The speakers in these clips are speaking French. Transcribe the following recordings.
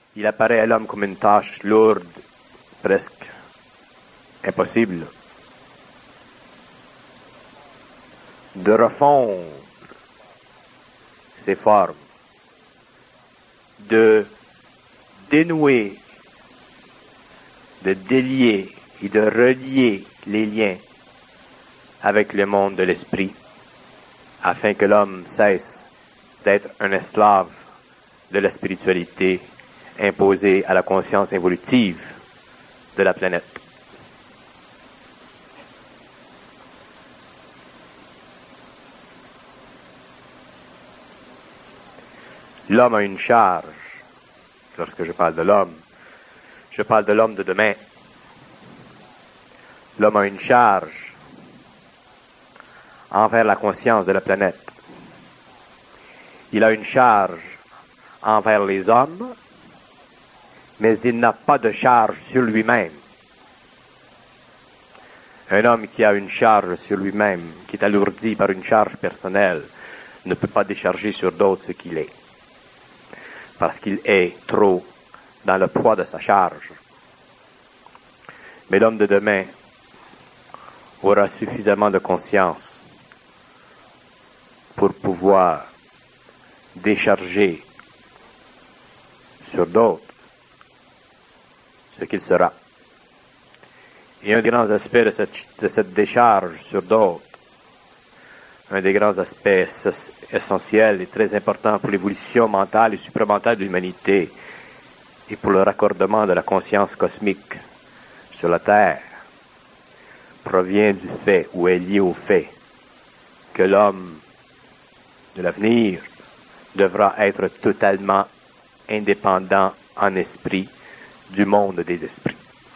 il apparaît à l'homme comme une tâche lourde, presque impossible, de refondre ses formes, de dénouer, de délier et de relier les liens avec le monde de l'esprit, afin que l'homme cesse d'être un esclave de la spiritualité imposée à la conscience évolutive de la planète. L'homme a une charge. Lorsque je parle de l'homme, je parle de l'homme de demain. L'homme a une charge envers la conscience de la planète. Il a une charge envers les hommes, mais il n'a pas de charge sur lui-même. Un homme qui a une charge sur lui-même, qui est alourdi par une charge personnelle, ne peut pas décharger sur d'autres ce qu'il est, parce qu'il est trop dans le poids de sa charge. Mais l'homme de demain aura suffisamment de conscience pour pouvoir décharger sur d'autres ce qu'il sera. Et un des grands aspects de cette décharge sur d'autres, un des grands aspects essentiels et très importants pour l'évolution mentale et supramentale de l'humanité et pour le raccordement de la conscience cosmique sur la Terre, provient du fait ou est lié au fait que l'homme de l'avenir devra être totalement indépendant en esprit du monde des esprits.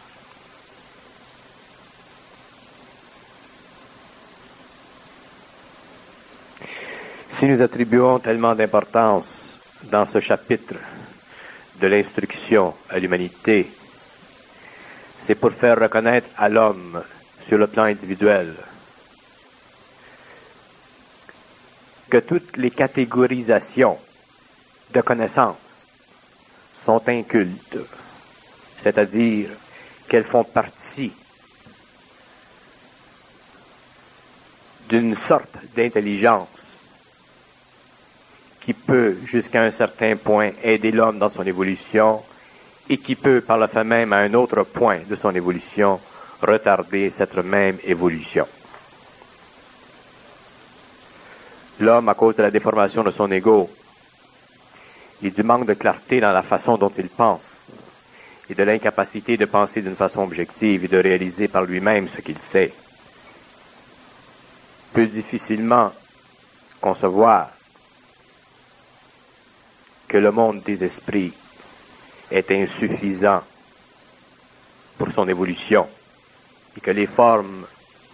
Si nous attribuons tellement d'importance dans ce chapitre de l'instruction à l'humanité, c'est pour faire reconnaître à l'homme sur le plan individuel que toutes les catégorisations de connaissances sont incultes, c'est-à-dire qu'elles font partie d'une sorte d'intelligence qui peut, jusqu'à un certain point, aider l'homme dans son évolution et qui peut, par le fait même, à un autre point de son évolution, retarder cette même évolution. L'homme, à cause de la déformation de son ego et du manque de clarté dans la façon dont il pense et de l'incapacité de penser d'une façon objective et de réaliser par lui-même ce qu'il sait, peut difficilement concevoir que le monde des esprits est insuffisant pour son évolution et que les formes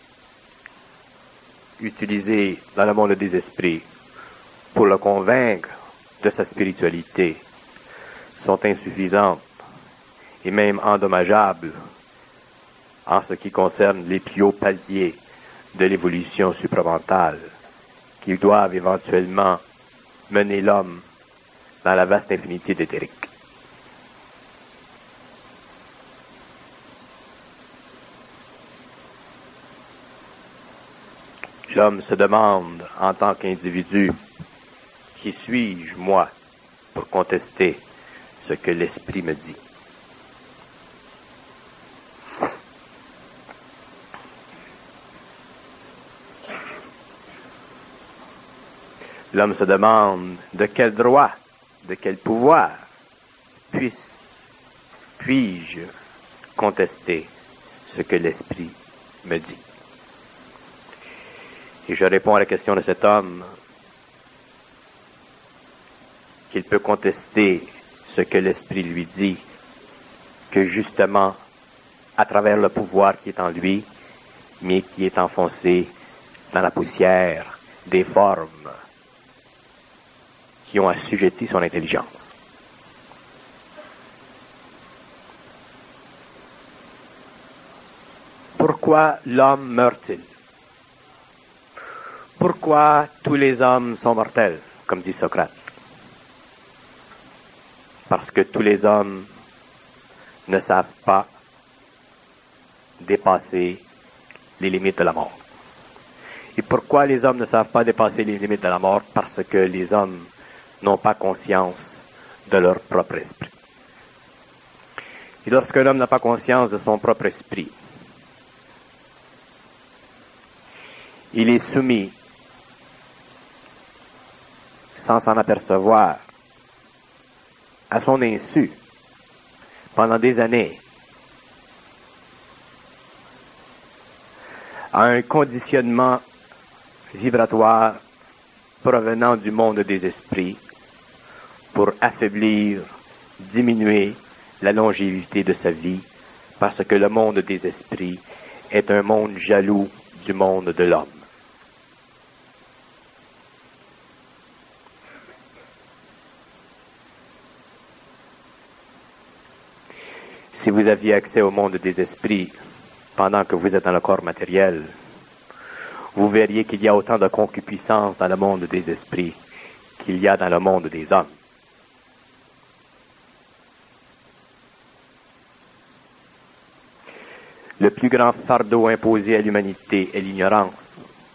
utilisées dans le monde des esprits pour le convaincre de sa spiritualité sont insuffisantes et même endommageables en ce qui concerne les plus hauts paliers de l'évolution supramentale qui doivent éventuellement mener l'homme dans la vaste infinité d'éthérique. L'homme se demande, en tant qu'individu, qui suis-je, moi, pour contester ce que l'esprit me dit? L'homme se demande de quel droit, de quel pouvoir puis-je contester ce que l'esprit me dit? Et je réponds à la question de cet homme qu'il peut contester ce que l'esprit lui dit, que justement, à travers le pouvoir qui est en lui, mais qui est enfoncé dans la poussière des formes qui ont assujetti son intelligence. Pourquoi l'homme meurt-il? Pourquoi tous les hommes sont mortels, comme dit Socrate? Parce que tous les hommes ne savent pas dépasser les limites de la mort. Et pourquoi les hommes ne savent pas dépasser les limites de la mort? Parce que les hommes n'ont pas conscience de leur propre esprit. Et lorsqu'un homme n'a pas conscience de son propre esprit, il est soumis, sans s'en apercevoir, à son insu, pendant des années, à un conditionnement vibratoire provenant du monde des esprits pour affaiblir, diminuer la longévité de sa vie, parce que le monde des esprits est un monde jaloux du monde de l'homme. Si vous aviez accès au monde des esprits pendant que vous êtes dans le corps matériel, vous verriez qu'il y a autant de concupiscence dans le monde des esprits qu'il y a dans le monde des hommes. Le plus grand fardeau imposé à l'humanité est l'ignorance.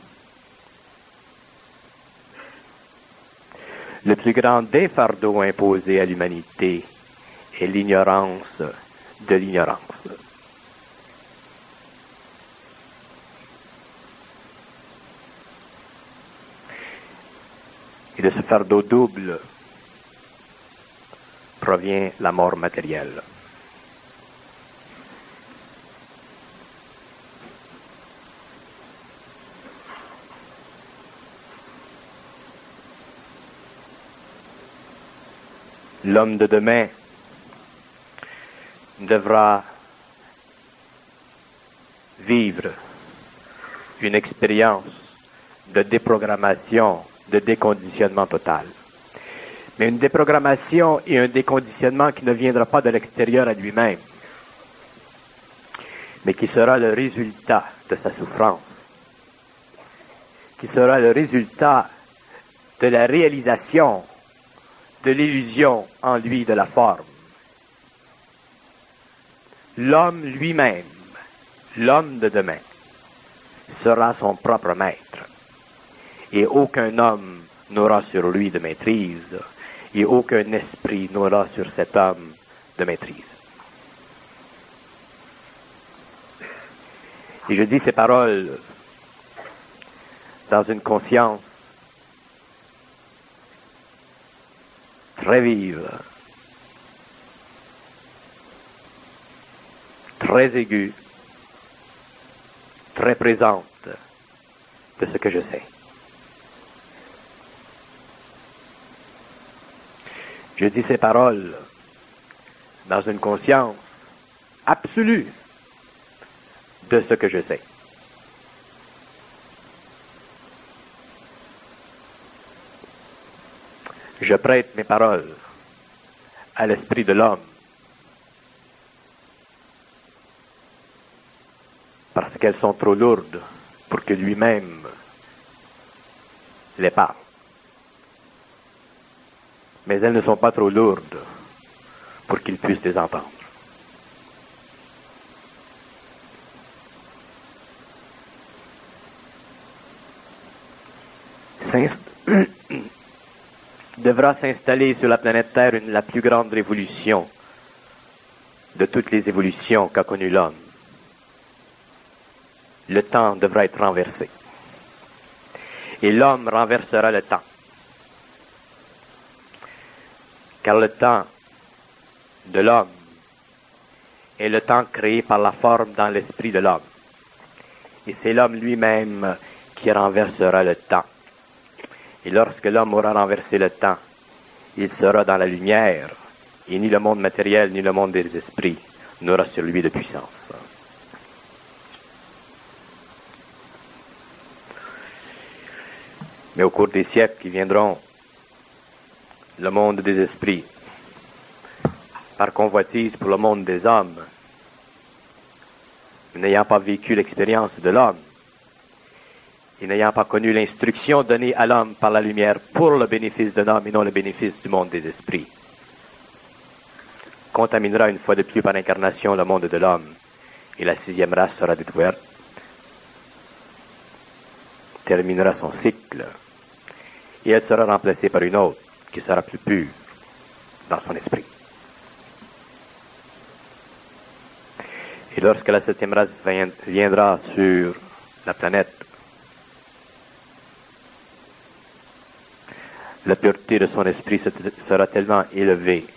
Le plus grand des fardeaux imposés à l'humanité est l'ignorance de l'ignorance. Et de ce fardeau double provient la mort matérielle. L'homme de demain devra vivre une expérience de déprogrammation, de déconditionnement total. Mais une déprogrammation et un déconditionnement qui ne viendra pas de l'extérieur à lui-même, mais qui sera le résultat de sa souffrance, qui sera le résultat de la réalisation de l'illusion en lui de la forme. L'homme lui-même, l'homme de demain, sera son propre maître. Et aucun homme n'aura sur lui de maîtrise, et aucun esprit n'aura sur cet homme de maîtrise. Et je dis ces paroles dans une conscience très vive, très aiguë, très présente de ce que je sais. Je dis ces paroles dans une conscience absolue de ce que je sais. Je prête mes paroles à l'esprit de l'homme parce qu'elles sont trop lourdes pour que lui-même les parle. Mais elles ne sont pas trop lourdes pour qu'il puisse les entendre. Devra s'installer sur la planète Terre la plus grande révolution de toutes les évolutions qu'a connues l'homme. Le temps devra être renversé. Et l'homme renversera le temps. Car le temps de l'homme est le temps créé par la forme dans l'esprit de l'homme. Et c'est l'homme lui-même qui renversera le temps. Et lorsque l'homme aura renversé le temps, il sera dans la lumière, et ni le monde matériel, ni le monde des esprits n'aura sur lui de puissance. Mais au cours des siècles qui viendront, le monde des esprits, par convoitise pour le monde des hommes, n'ayant pas vécu l'expérience de l'homme, et n'ayant pas connu l'instruction donnée à l'homme par la lumière pour le bénéfice de l'homme et non le bénéfice du monde des esprits, contaminera une fois de plus par l'incarnation le monde de l'homme, et la 6e race sera découverte, terminera son cycle, et elle sera remplacée par une autre qui sera plus pure dans son esprit. Et lorsque la 7e race viendra sur la planète, la pureté de son esprit sera tellement élevée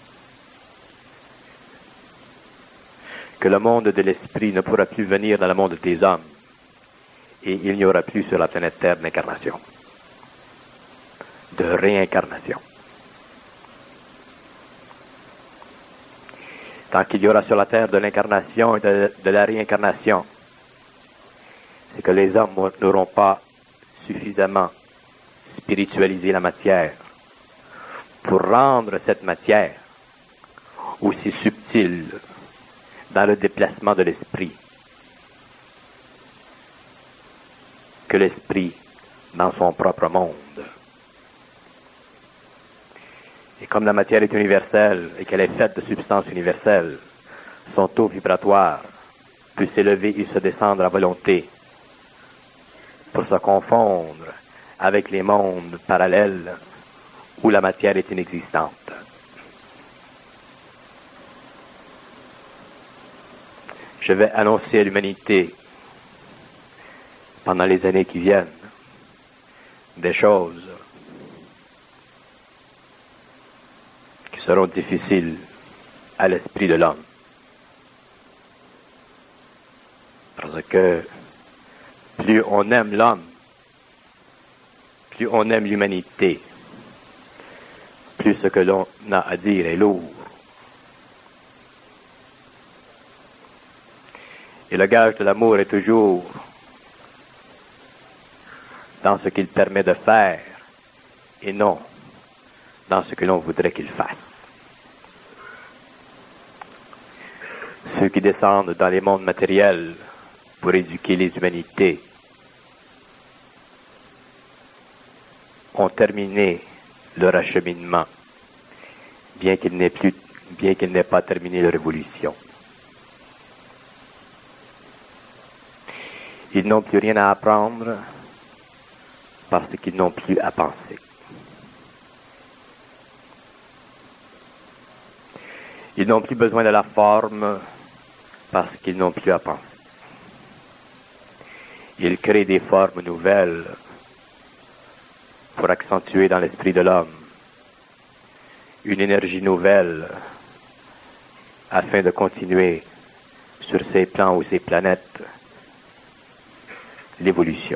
que le monde de l'esprit ne pourra plus venir dans le monde des hommes, et il n'y aura plus sur la planète Terre d'incarnation, de réincarnation. Tant qu'il y aura sur la Terre de l'incarnation et de la réincarnation, c'est que les hommes n'auront pas suffisamment spiritualisé la matière pour rendre cette matière aussi subtile dans le déplacement de l'esprit que l'esprit dans son propre monde. Et comme la matière est universelle et qu'elle est faite de substances universelles, son taux vibratoire peut s'élever et se descendre à volonté pour se confondre avec les mondes parallèles où la matière est inexistante. Je vais annoncer à l'humanité, pendant les années qui viennent, des choses qui seront difficiles à l'esprit de l'homme. Parce que plus on aime l'homme, plus on aime l'humanité, plus ce que l'on a à dire est lourd. Et le gage de l'amour est toujours dans ce qu'il permet de faire et non dans ce que l'on voudrait qu'il fasse. Ceux qui descendent dans les mondes matériels pour éduquer les humanités ont terminé leur acheminement, bien qu'il n'ait pas terminé leur évolution. Ils n'ont plus rien à apprendre parce qu'ils n'ont plus à penser. Ils n'ont plus besoin de la forme parce qu'ils n'ont plus à penser. Ils créent des formes nouvelles pour accentuer dans l'esprit de l'homme une énergie nouvelle afin de continuer sur ces plans ou ces planètes l'évolution.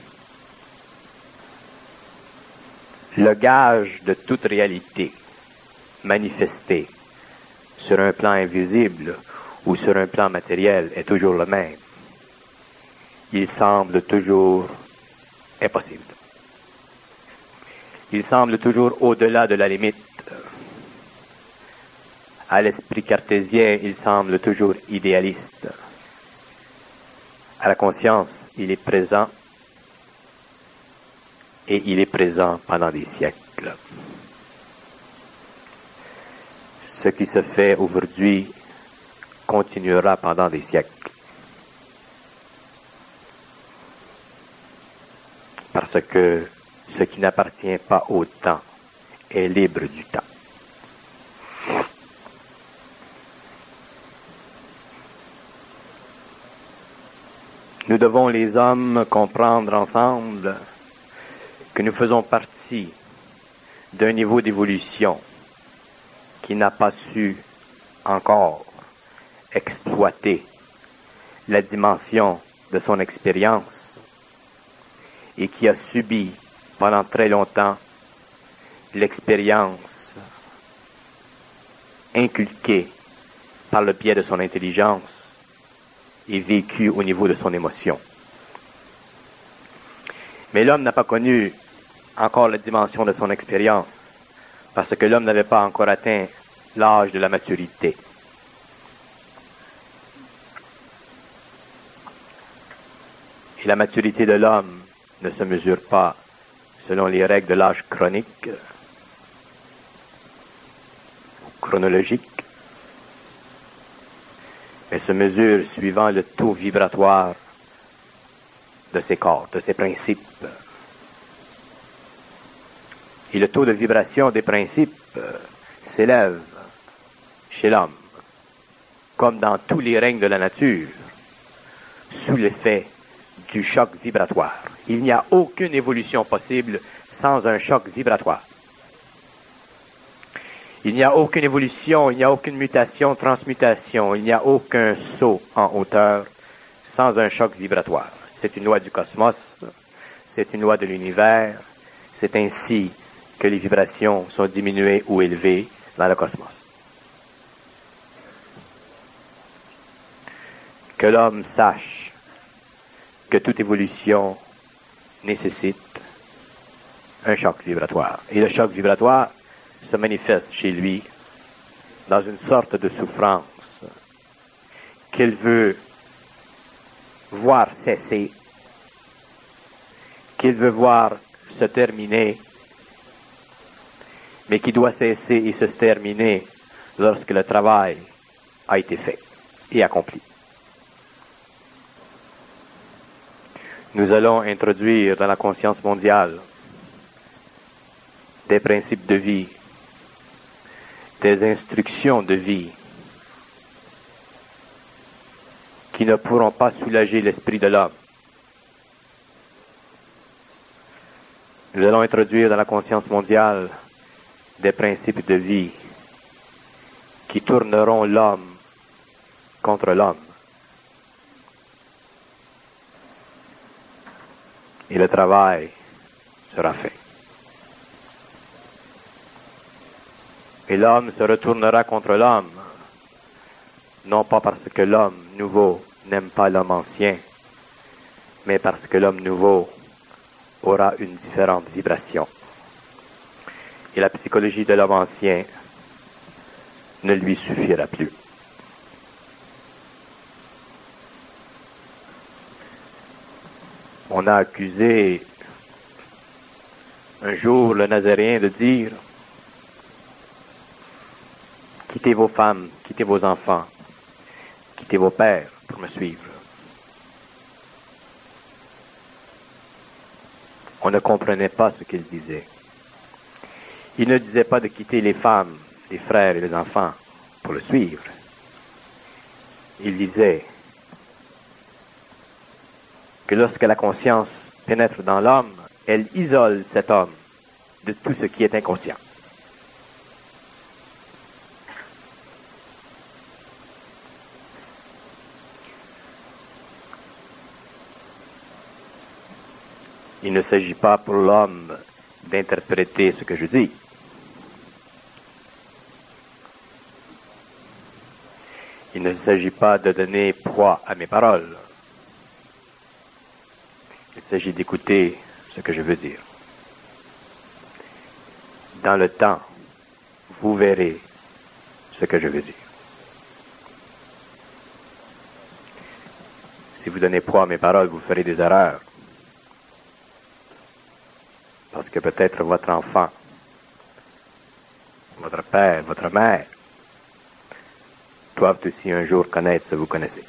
Le gage de toute réalité manifestée sur un plan invisible ou sur un plan matériel est toujours le même. Il semble toujours impossible. Il semble toujours au-delà de la limite. À l'esprit cartésien, il semble toujours idéaliste. À la conscience, il est présent et il est présent pendant des siècles. Ce qui se fait aujourd'hui continuera pendant des siècles. Parce que ce qui n'appartient pas au temps est libre du temps. Nous devons, les hommes, comprendre ensemble que nous faisons partie d'un niveau d'évolution qui n'a pas su encore exploiter la dimension de son expérience et qui a subi pendant très longtemps l'expérience inculquée par le biais de son intelligence et vécue au niveau de son émotion. Mais l'homme n'a pas connu encore la dimension de son expérience parce que l'homme n'avait pas encore atteint l'âge de la maturité. Et la maturité de l'homme ne se mesure pas selon les règles de l'âge chronique, chronologique, mais se mesure suivant le taux vibratoire de ses corps, de ses principes. Et le taux de vibration des principes s'élève chez l'homme, comme dans tous les règnes de la nature, sous l'effet du choc vibratoire. Il n'y a aucune évolution possible sans un choc vibratoire. Il n'y a aucune évolution, il n'y a aucune mutation, transmutation, il n'y a aucun saut en hauteur sans un choc vibratoire. C'est une loi du cosmos, c'est une loi de l'univers, c'est ainsi que les vibrations sont diminuées ou élevées dans le cosmos. Que l'homme sache que toute évolution nécessite un choc vibratoire. Et le choc vibratoire se manifeste chez lui dans une sorte de souffrance qu'il veut voir cesser, qu'il veut voir se terminer, mais qui doit cesser et se terminer lorsque le travail a été fait et accompli. Nous allons introduire dans la conscience mondiale des principes de vie, des instructions de vie qui ne pourront pas soulager l'esprit de l'homme. Nous allons introduire dans la conscience mondiale des principes de vie qui tourneront l'homme contre l'homme. Et le travail sera fait. Et l'homme se retournera contre l'homme, non pas parce que l'homme nouveau n'aime pas l'homme ancien, mais parce que l'homme nouveau aura une différente vibration. Et la psychologie de l'homme ancien ne lui suffira plus. On a accusé un jour le Nazaréen de dire « Quittez vos femmes, quittez vos enfants, quittez vos pères pour me suivre. » On ne comprenait pas ce qu'il disait. Il ne disait pas de quitter les femmes, les frères et les enfants pour le suivre. Il disait que lorsque la conscience pénètre dans l'homme, elle isole cet homme de tout ce qui est inconscient. Il ne s'agit pas pour l'homme d'interpréter ce que je dis. Il ne s'agit pas de donner poids à mes paroles. Il s'agit d'écouter ce que je veux dire. Dans le temps, vous verrez ce que je veux dire. Si vous donnez poids à mes paroles, vous ferez des erreurs. Parce que peut-être votre enfant, votre père, votre mère, doivent aussi un jour connaître ce que vous connaissez.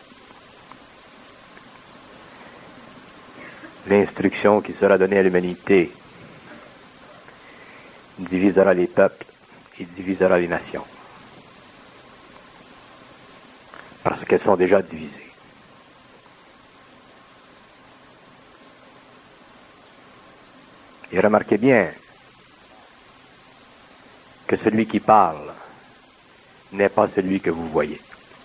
L'instruction qui sera donnée à l'humanité divisera les peuples et divisera les nations. Parce qu'elles sont déjà divisées. Et remarquez bien que celui qui parle n'est pas celui que vous voyez.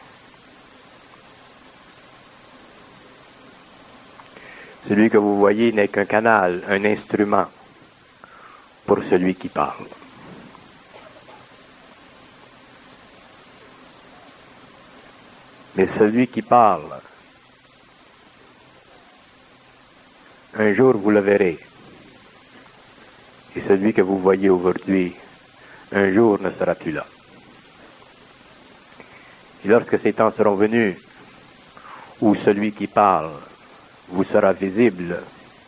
Celui que vous voyez n'est qu'un canal, un instrument pour celui qui parle. Mais celui qui parle, un jour vous le verrez. Et celui que vous voyez aujourd'hui, un jour ne sera plus là. Et lorsque ces temps seront venus, où celui qui parle vous sera visible,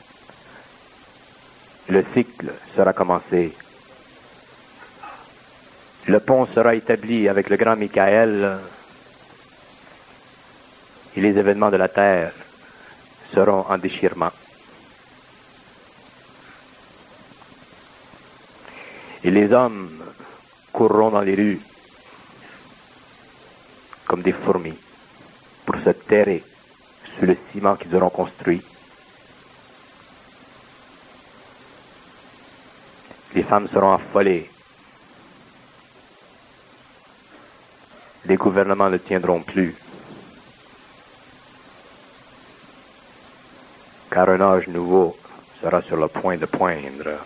le cycle sera commencé. Le pont sera établi avec le grand Michael et les événements de la terre seront en déchirement. Et les hommes courront dans les rues comme des fourmis pour se terrer sous le ciment qu'ils auront construit. Les femmes seront affolées. Les gouvernements ne tiendront plus. Car un âge nouveau sera sur le point de poindre.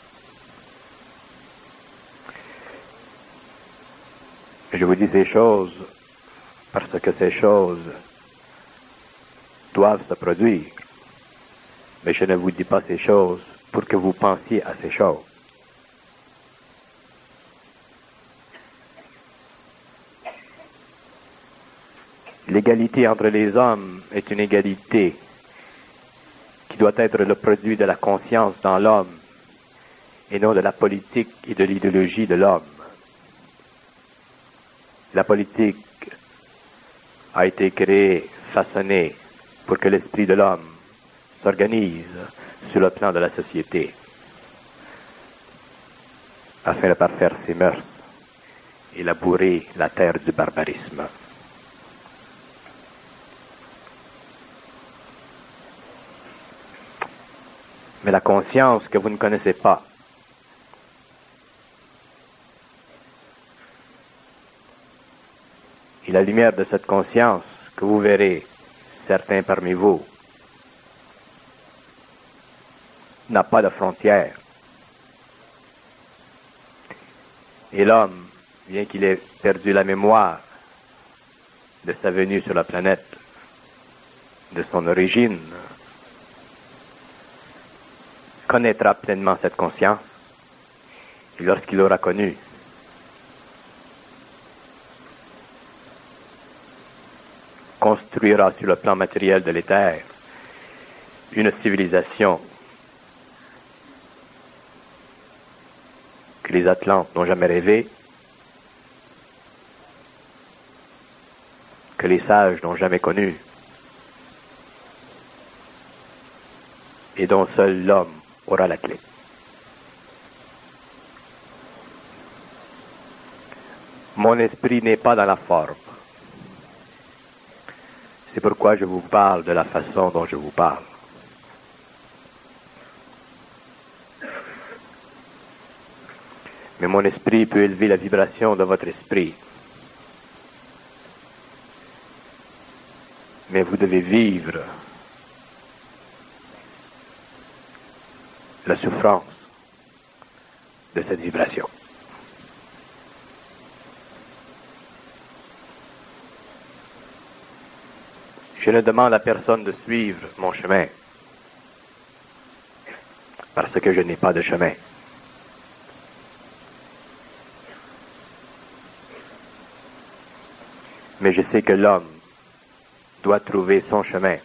Je vous dis ces choses parce que ces choses doivent se produire. Mais je ne vous dis pas ces choses pour que vous pensiez à ces choses. L'égalité entre les hommes est une égalité qui doit être le produit de la conscience dans l'homme et non de la politique et de l'idéologie de l'homme. La politique a été créée, façonnée pour que l'esprit de l'homme s'organise sur le plan de la société afin de parfaire ses mœurs et labourer la terre du barbarisme. Mais la conscience que vous ne connaissez pas, et la lumière de cette conscience que vous verrez, certains parmi vous, n'a pas de frontières. Et l'homme, bien qu'il ait perdu la mémoire de sa venue sur la planète, de son origine, connaîtra pleinement cette conscience, et lorsqu'il l'aura connue, construira sur le plan matériel de l'éther une civilisation que les Atlantes n'ont jamais rêvé, que les sages n'ont jamais connue, et dont seul l'homme aura la clé. Mon esprit n'est pas dans la forme. C'est pourquoi je vous parle de la façon dont je vous parle. Mais mon esprit peut élever la vibration de votre esprit. Mais vous devez vivre la souffrance de cette vibration. Je ne demande à personne de suivre mon chemin parce que je n'ai pas de chemin. Mais je sais que l'homme doit trouver son chemin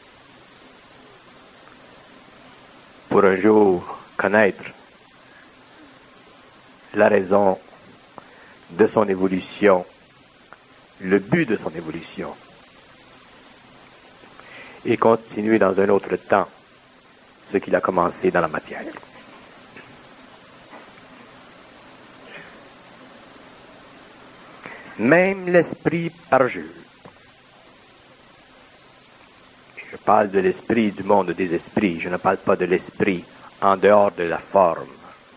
pour un jour connaître la raison de son évolution, le but de son évolution, et continuer dans un autre temps ce qu'il a commencé dans la matière. Même l'esprit parjure. Je parle de l'esprit du monde des esprits, je ne parle pas de l'esprit en dehors de la forme.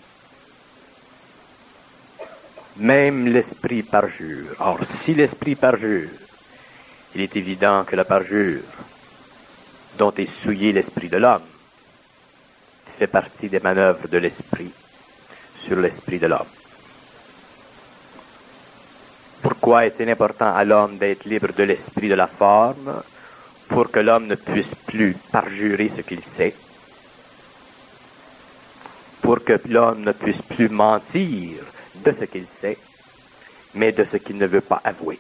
Même l'esprit parjure. Or, si l'esprit parjure, il est évident que la parjure dont est souillé l'esprit de l'homme fait partie des manœuvres de l'esprit sur l'esprit de l'homme. Pourquoi est-il important à l'homme d'être libre de l'esprit de la forme pour que l'homme ne puisse plus parjurer ce qu'il sait, pour que l'homme ne puisse plus mentir de ce qu'il sait, mais de ce qu'il ne veut pas avouer.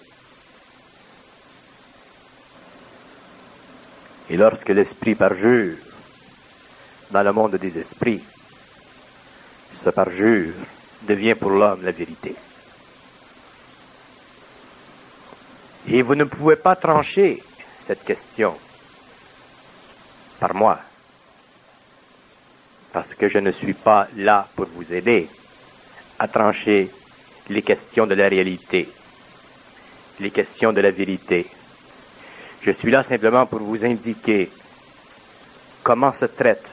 Et lorsque l'esprit parjure dans le monde des esprits, ce parjure devient pour l'homme la vérité. Et vous ne pouvez pas trancher cette question par moi, parce que je ne suis pas là pour vous aider à trancher les questions de la réalité, les questions de la vérité. Je suis là simplement pour vous indiquer comment se traite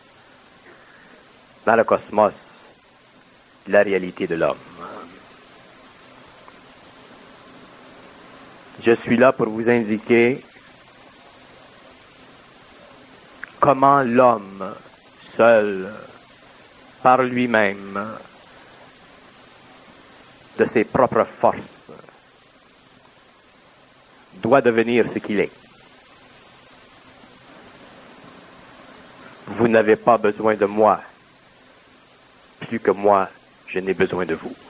dans le cosmos la réalité de l'homme. Je suis là pour vous indiquer comment l'homme seul, par lui-même, de ses propres forces, doit devenir ce qu'il est. Vous n'avez pas besoin de moi, plus que moi, je n'ai besoin de vous.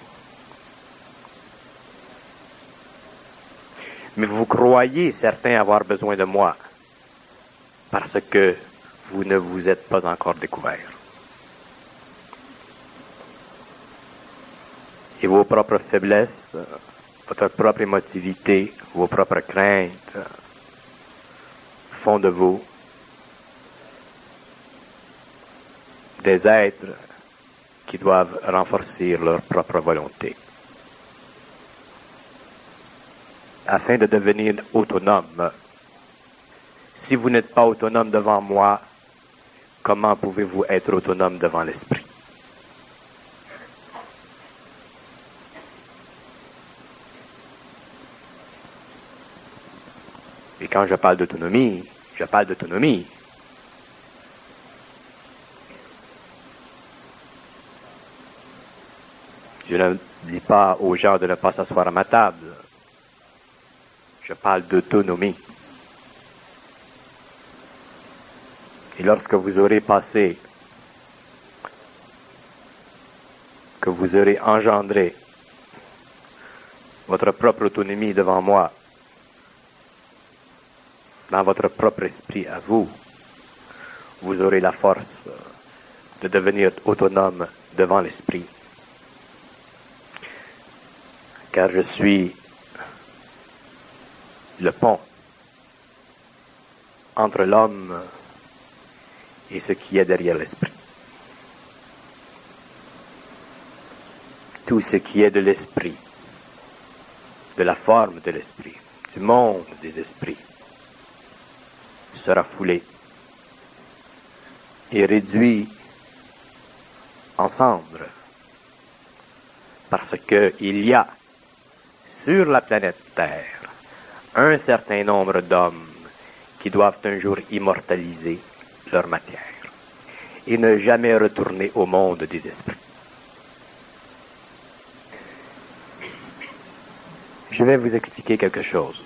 Mais vous croyez certains avoir besoin de moi, parce que vous ne vous êtes pas encore découvert. Et vos propres faiblesses, votre propre émotivité, vos propres craintes font de vous des êtres qui doivent renforcer leur propre volonté afin de devenir autonomes. Si vous n'êtes pas autonome devant moi, comment pouvez-vous être autonome devant l'esprit? Et quand je parle d'autonomie, je parle d'autonomie. Je ne dis pas aux gens de ne pas s'asseoir à ma table. Je parle d'autonomie. Et lorsque vous aurez passé, que vous aurez engendré votre propre autonomie devant moi, dans votre propre esprit à vous, vous aurez la force de devenir autonome devant l'esprit. Car je suis le pont entre l'homme et ce qui est derrière l'esprit. Tout ce qui est de l'esprit, de la forme de l'esprit, du monde des esprits, sera foulé et réduit en cendres, parce qu'il y a sur la planète Terre un certain nombre d'hommes qui doivent un jour immortaliser leur matière et ne jamais retourner au monde des esprits. Je vais vous expliquer quelque chose.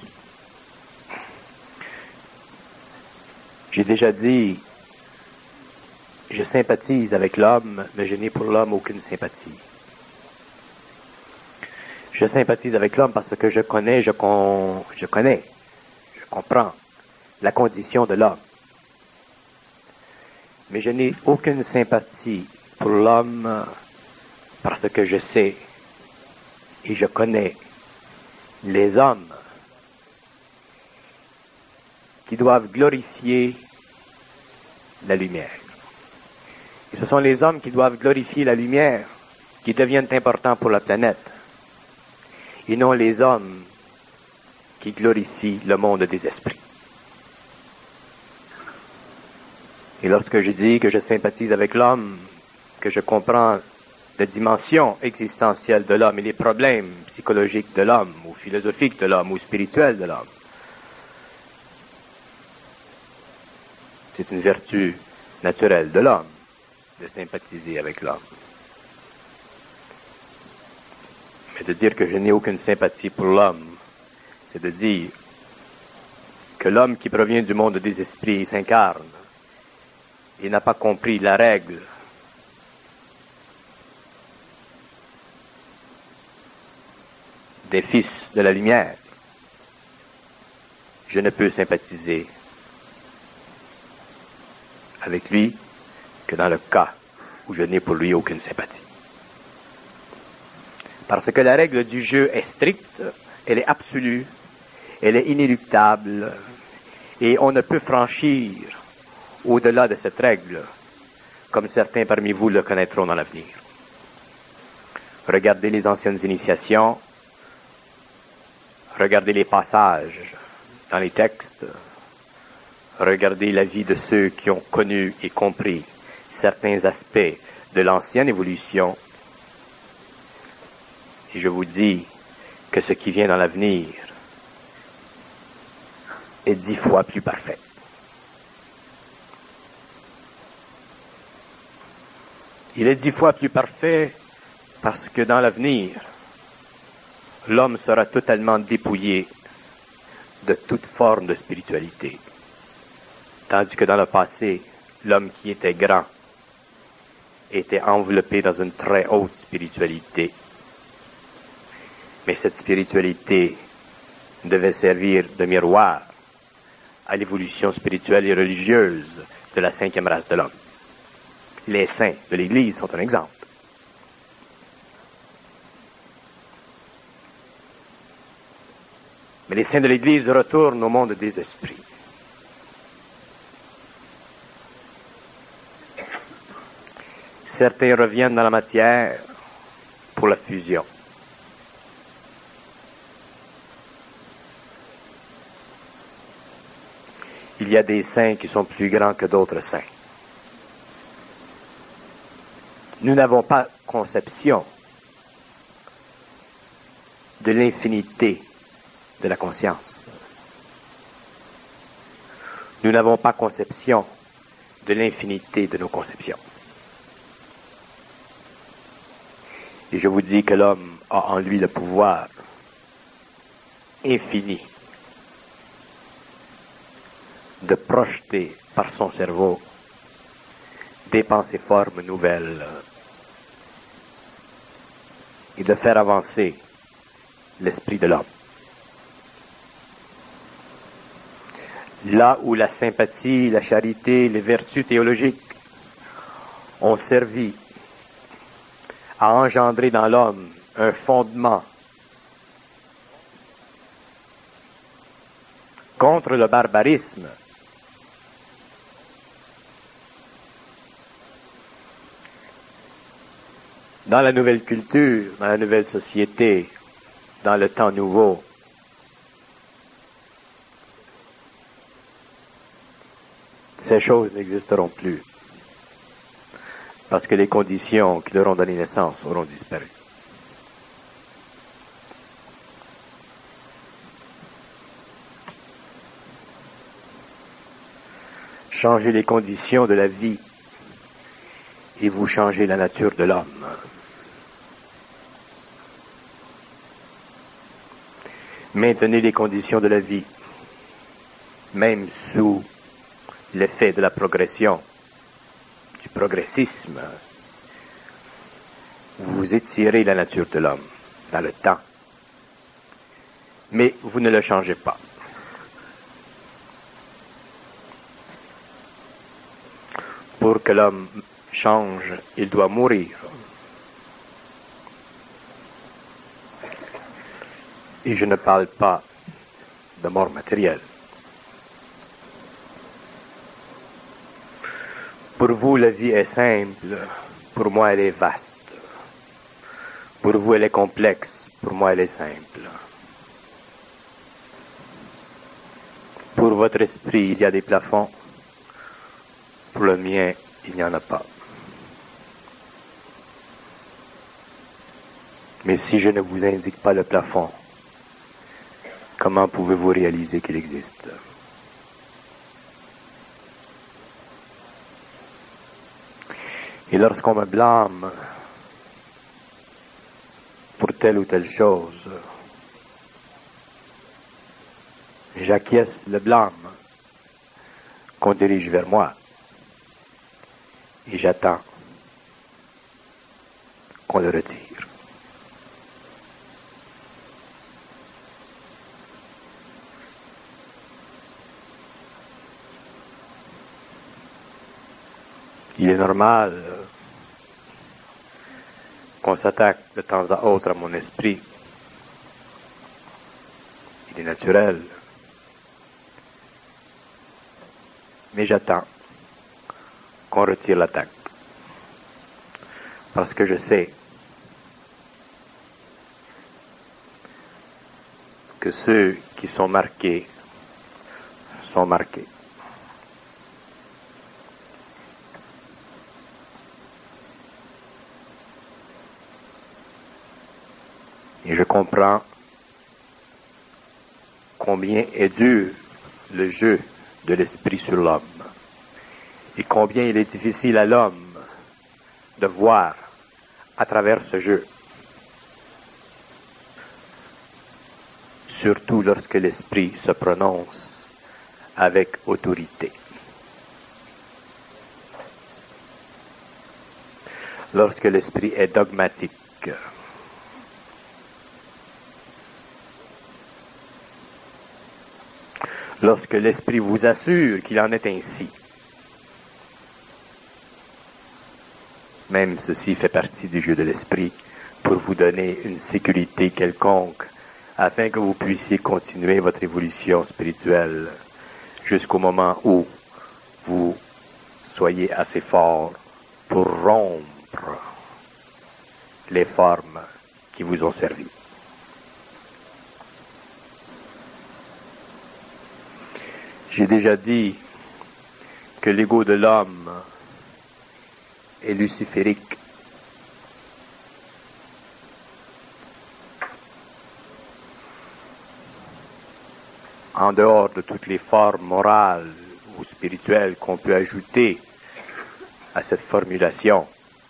J'ai déjà dit, je sympathise avec l'homme, mais je n'ai pour l'homme aucune sympathie. Je sympathise avec l'homme parce que je comprends la condition de l'homme. Mais je n'ai aucune sympathie pour l'homme parce que je sais et je connais les hommes qui doivent glorifier la lumière. Et ce sont les hommes qui doivent glorifier la lumière qui deviennent importants pour la planète, et non les hommes qui glorifient le monde des esprits. Et lorsque je dis que je sympathise avec l'homme, que je comprends la dimension existentielle de l'homme et les problèmes psychologiques de l'homme, ou philosophiques de l'homme, ou spirituels de l'homme, c'est une vertu naturelle de l'homme de sympathiser avec l'homme. Mais de dire que je n'ai aucune sympathie pour l'homme, c'est de dire que l'homme qui provient du monde des esprits s'incarne et n'a pas compris la règle des fils de la lumière. Je ne peux sympathiser avec lui que dans le cas où je n'ai pour lui aucune sympathie. Parce que la règle du jeu est stricte, elle est absolue, elle est inéluctable, Et on ne peut franchir au-delà de cette règle, comme certains parmi vous le connaîtront dans l'avenir. Regardez les anciennes initiations, regardez les passages dans les textes, regardez la vie de ceux qui ont connu et compris certains aspects de l'ancienne évolution. Et je vous dis que ce qui vient dans l'avenir est 10 fois plus parfait. Il est 10 fois plus parfait parce que dans l'avenir, l'homme sera totalement dépouillé de toute forme de spiritualité. Tandis que dans le passé, l'homme qui était grand était enveloppé dans une très haute spiritualité. Mais cette spiritualité devait servir de miroir à l'évolution spirituelle et religieuse de la 5e race de l'homme. Les saints de l'Église sont un exemple. Mais les saints de l'Église retournent au monde des esprits. Certains reviennent dans la matière pour la fusion. Il y a des saints qui sont plus grands que d'autres saints. Nous n'avons pas conception de l'infinité de la conscience. Nous n'avons pas conception de l'infinité de nos conceptions. Et je vous dis que l'homme a en lui le pouvoir infini de projeter par son cerveau des pensées formes nouvelles et de faire avancer l'esprit de l'homme. Là où la sympathie, la charité, les vertus théologiques ont servi à engendrer dans l'homme un fondement contre le barbarisme, dans la nouvelle culture, dans la nouvelle société, dans le temps nouveau, ces choses n'existeront plus parce que les conditions qui leur ont donné naissance auront disparu. Changez les conditions de la vie et vous changez la nature de l'homme. Maintenez les conditions de la vie, même sous l'effet de la progression, du progressisme. Vous étirez la nature de l'homme dans le temps, mais vous ne le changez pas. Pour que l'homme change, il doit mourir. Et je ne parle pas de mort matérielle. Pour vous, la vie est simple. Pour moi, elle est vaste. Pour vous, elle est complexe. Pour moi, elle est simple. Pour votre esprit, il y a des plafonds. Pour le mien, il n'y en a pas. Mais si je ne vous indique pas le plafond, comment pouvez-vous réaliser qu'il existe? Et lorsqu'on me blâme pour telle ou telle chose, j'acquiesce le blâme qu'on dirige vers moi et j'attends qu'on le retire. Il est normal qu'on s'attaque de temps à autre à mon esprit. Il est naturel. Mais j'attends qu'on retire l'attaque. Parce que je sais que ceux qui sont marqués sont marqués. Et je comprends combien est dur le jeu de l'esprit sur l'homme et combien il est difficile à l'homme de voir à travers ce jeu, surtout lorsque l'esprit se prononce avec autorité. Lorsque l'esprit est dogmatique. Lorsque l'esprit vous assure qu'il en est ainsi. Même ceci fait partie du jeu de l'esprit pour vous donner une sécurité quelconque afin que vous puissiez continuer votre évolution spirituelle jusqu'au moment où vous soyez assez fort pour rompre les formes qui vous ont servi. J'ai déjà dit que l'ego de l'homme est luciférique. En dehors de toutes les formes morales ou spirituelles qu'on peut ajouter à cette formulation,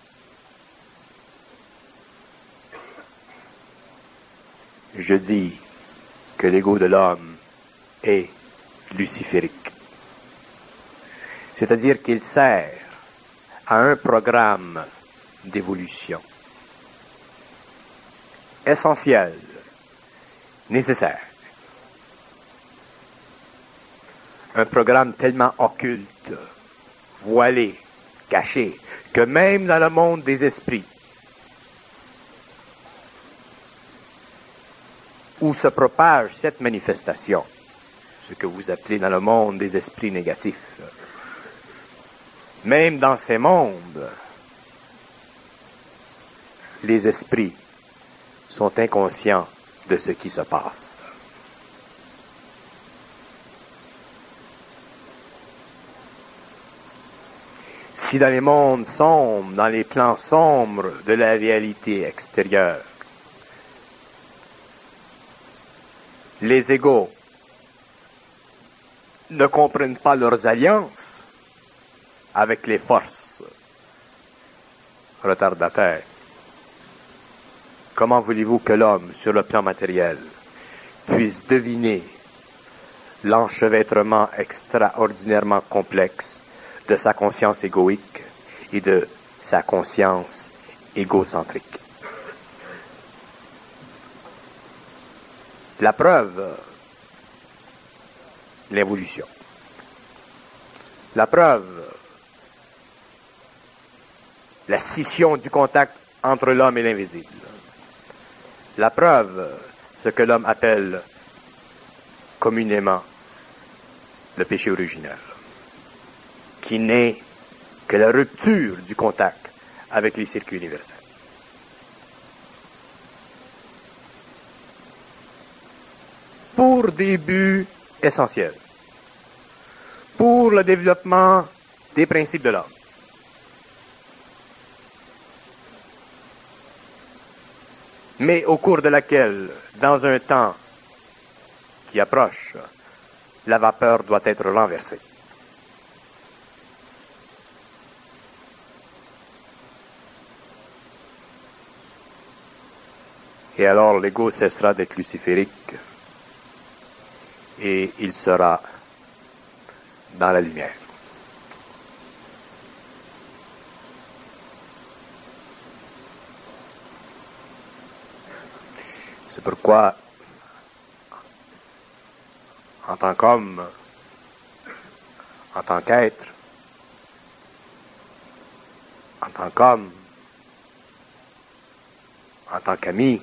je dis que l'ego de l'homme est luciférique. C'est-à-dire qu'il sert à un programme d'évolution essentiel, nécessaire. Un programme tellement occulte, voilé, caché, que même dans le monde des esprits, où se propage cette manifestation, ce que vous appelez dans le monde des esprits négatifs, même dans ces mondes, les esprits sont inconscients de ce qui se passe. Si dans les mondes sombres, dans les plans sombres de la réalité extérieure, les égaux ne comprennent pas leurs alliances avec les forces retardataires, comment voulez-vous que l'homme, sur le plan matériel, puisse deviner l'enchevêtrement extraordinairement complexe de sa conscience égoïque et de sa conscience égocentrique? La preuve, l'évolution. La preuve, la scission du contact entre l'homme et l'invisible. La preuve, ce que l'homme appelle communément le péché originel, qui n'est que la rupture du contact avec les circuits universels. Pour des buts essentiels, pour le développement des principes de l'homme. Mais au cours de laquelle, dans un temps qui approche, la vapeur doit être renversée. Et alors l'ego cessera d'être luciférique et il sera dans la lumière. C'est pourquoi, en tant qu'homme, en tant qu'être, en tant qu'homme, en tant qu'ami,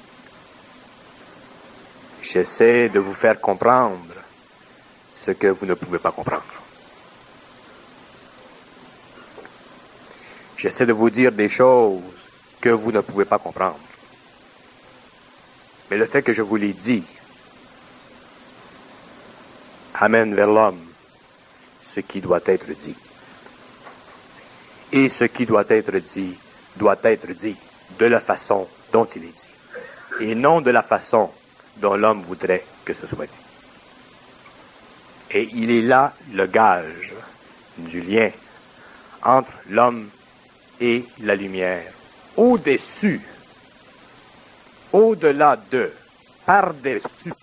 j'essaie de vous faire comprendre ce que vous ne pouvez pas comprendre. J'essaie de vous dire des choses que vous ne pouvez pas comprendre. Mais le fait que je vous l'ai dit amène vers l'homme ce qui doit être dit. Et ce qui doit être dit de la façon dont il est dit. Et non de la façon dont l'homme voudrait que ce soit dit. Et il est là le gage du lien entre l'homme et la lumière. Au-dessus, au-delà de, par-dessus